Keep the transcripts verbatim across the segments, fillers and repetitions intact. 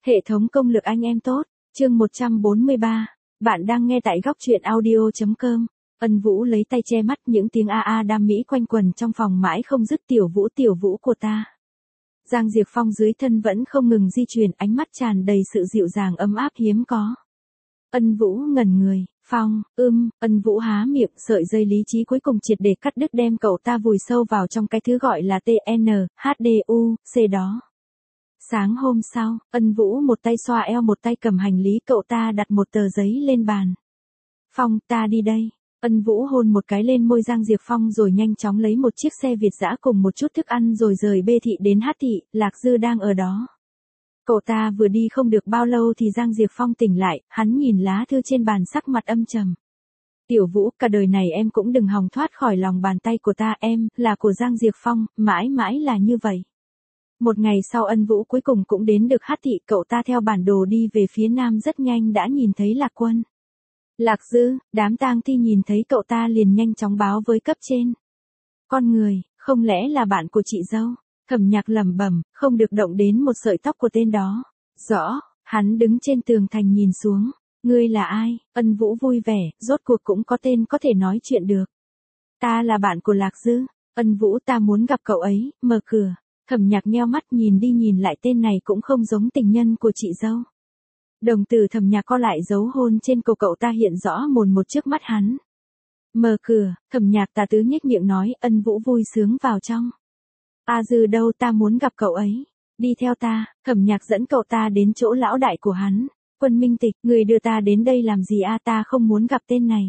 Hệ thống công lực anh em tốt, chương một trăm bốn mươi ba. Bạn đang nghe tại góc truyện audio chấm com. Ân Vũ lấy tay che mắt, những tiếng a a đam mỹ quanh quần trong phòng mãi không dứt. Tiểu Vũ, tiểu Vũ của ta. Giang Diệp Phong dưới thân vẫn không ngừng di chuyển, ánh mắt tràn đầy sự dịu dàng ấm áp hiếm có. Ân Vũ ngẩn người, Phong, ưm, Ân Vũ há miệng, sợi dây lý trí cuối cùng triệt để cắt đứt, đem cậu ta vùi sâu vào trong cái thứ gọi là tê en hát đê u xê đó. Sáng hôm sau, Ân Vũ một tay xoa eo một tay cầm hành lý, cậu ta đặt một tờ giấy lên bàn. Phong, ta đi đây. Ân Vũ hôn một cái lên môi Giang Diệp Phong rồi nhanh chóng lấy một chiếc xe Việt dã cùng một chút thức ăn rồi rời B thị đến H thị, Lạc Dư đang ở đó. Cậu ta vừa đi không được bao lâu thì Giang Diệp Phong tỉnh lại, hắn nhìn lá thư trên bàn sắc mặt âm trầm. Tiểu Vũ, cả đời này em cũng đừng hòng thoát khỏi lòng bàn tay của ta, em là của Giang Diệp Phong, mãi mãi là như vậy. Một ngày sau Ân Vũ cuối cùng cũng đến được Hát thị, cậu ta theo bản đồ đi về phía nam rất nhanh đã nhìn thấy Lạc Quân. Lạc Dư, đám tang thi nhìn thấy cậu ta liền nhanh chóng báo với cấp trên. Con người, không lẽ là bạn của chị dâu? Thẩm Nhạc lẩm bẩm, không được động đến một sợi tóc của tên đó. Rõ, hắn đứng trên tường thành nhìn xuống. Ngươi là ai? Ân Vũ vui vẻ, rốt cuộc cũng có tên có thể nói chuyện được. Ta là bạn của Lạc Dư. Ân Vũ, ta muốn gặp cậu ấy, mở cửa. Thẩm Nhạc nheo mắt nhìn đi nhìn lại, tên này cũng không giống tình nhân của chị dâu. Đồng tử Thẩm Nhạc co lại, dấu hôn trên cổ cậu ta hiện rõ mồn một trước mắt hắn. Mở cửa, Thẩm Nhạc tà tứ nhếch miệng nói. Ân Vũ vui sướng vào trong. A Dư đâu, ta muốn gặp cậu ấy. Đi theo ta. Thẩm Nhạc dẫn cậu ta đến chỗ lão đại của hắn. Quân Minh Tịch, người đưa ta đến đây làm gì a? Ta không muốn gặp tên này.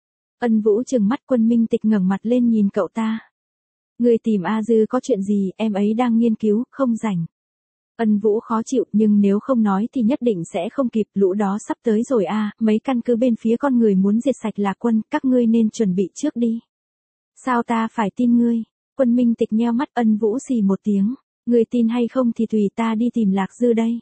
Ân Vũ trừng mắt. Quân Minh Tịch ngẩng mặt lên nhìn cậu ta. Người tìm A Dư có chuyện gì? Em ấy đang nghiên cứu, không rảnh. Ân Vũ khó chịu, nhưng nếu không nói thì nhất định sẽ không kịp, lũ đó sắp tới rồi a, à, mấy căn cứ bên phía con người muốn diệt sạch Lạc Quân, các ngươi nên chuẩn bị trước đi. Sao ta phải tin ngươi? Quân Minh Tịch nheo mắt. Ân Vũ xì một tiếng, ngươi tin hay không thì tùy, ta đi tìm Lạc Dư đây.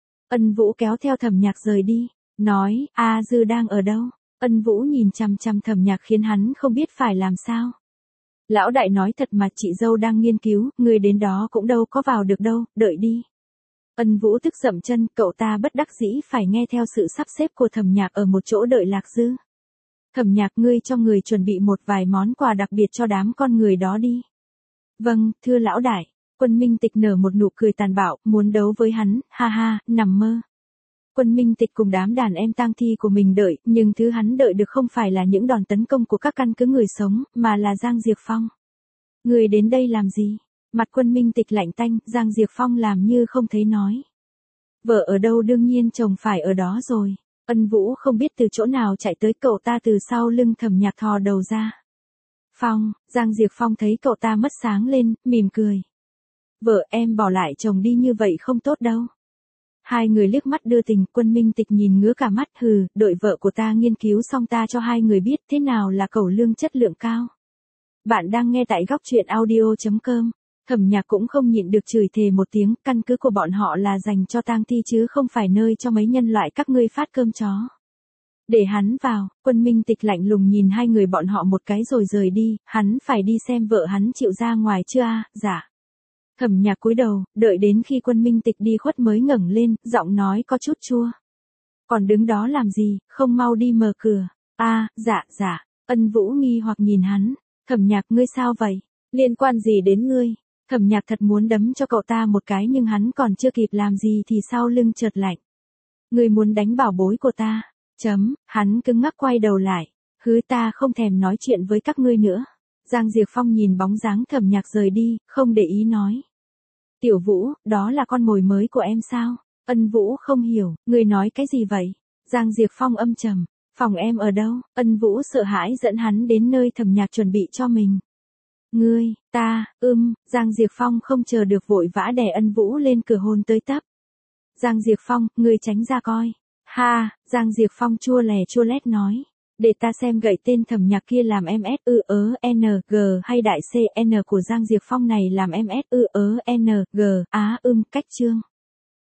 Ân Vũ kéo theo Thẩm Nhạc rời đi, nói, A Dư đang ở đâu? Ân Vũ nhìn chằm chằm Thẩm Nhạc khiến hắn không biết phải làm sao. Lão đại nói thật mà, chị dâu đang nghiên cứu, người đến đó cũng đâu có vào được đâu, đợi đi. Ân Vũ tức dậm chân, cậu ta bất đắc dĩ phải nghe theo sự sắp xếp của Thẩm Nhạc ở một chỗ đợi Lạc Dư. Thẩm Nhạc, ngươi cho người chuẩn bị một vài món quà đặc biệt cho đám con người đó đi. Vâng, thưa lão đại. Quân Minh Tịch nở một nụ cười tàn bạo, muốn đấu với hắn, ha ha, nằm mơ. Quân Minh Tịch cùng đám đàn em tang thi của mình đợi, nhưng thứ hắn đợi được không phải là những đòn tấn công của các căn cứ người sống, mà là Giang Diệp Phong. Người đến đây làm gì? Mặt Quân Minh Tịch lạnh tanh, Giang Diệp Phong làm như không thấy nói. Vợ ở đâu, đương nhiên chồng phải ở đó rồi. Ân Vũ không biết từ chỗ nào chạy tới, cậu ta từ sau lưng Thẩm Nhạc thò đầu ra. Phong, Giang Diệp Phong thấy cậu ta mất sáng lên, mỉm cười. Vợ em bỏ lại chồng đi như vậy không tốt đâu. Hai người liếc mắt đưa tình, Quân Minh Tịch nhìn ngứa cả mắt, hừ, đợi vợ của ta nghiên cứu xong ta cho hai người biết thế nào là cẩu lương chất lượng cao. Bạn đang nghe tại góc truyện audio chấm com. Thẩm Nhạc cũng không nhịn được chửi thề một tiếng, căn cứ của bọn họ là dành cho tang thi chứ không phải nơi cho mấy nhân loại các ngươi phát cơm chó. Để hắn vào. Quân Minh Tịch lạnh lùng nhìn hai người bọn họ một cái rồi rời đi, hắn phải đi xem vợ hắn chịu ra ngoài chưa a? Dạ. Thẩm Nhạc cúi đầu, đợi đến khi Quân Minh Tịch đi khuất mới ngẩng lên, giọng nói có chút chua. Còn đứng đó làm gì, không mau đi mở cửa. A, dạ, dạ. Ân Vũ nghi hoặc nhìn hắn. Thẩm Nhạc, ngươi sao vậy? Liên quan gì đến ngươi? Thẩm Nhạc thật muốn đấm cho cậu ta một cái nhưng hắn còn chưa kịp làm gì thì sau lưng chợt lạnh. Ngươi muốn đánh bảo bối của ta? Chấm, hắn cứng ngắc quay đầu lại. Hứ, ta không thèm nói chuyện với các ngươi nữa. Giang Diệp Phong nhìn bóng dáng Thẩm Nhạc rời đi, không để ý nói. Tiểu Vũ, đó là con mồi mới của em sao? Ân Vũ không hiểu, ngươi nói cái gì vậy? Giang Diệp Phong âm trầm, phòng em ở đâu? Ân Vũ sợ hãi dẫn hắn đến nơi Thẩm Nhạc chuẩn bị cho mình. Ngươi, ta, ưm, Giang Diệp Phong không chờ được vội vã đè Ân Vũ lên cửa hôn tới tấp. Giang Diệp Phong, ngươi tránh ra coi. Ha, Giang Diệp Phong chua lè chua lét nói. Để ta xem gậy tên Thẩm Nhạc kia làm em S ư ớ N G hay đại C N của Giang Diệp Phong này làm em S ư ớ N G, á ưm, cách chương.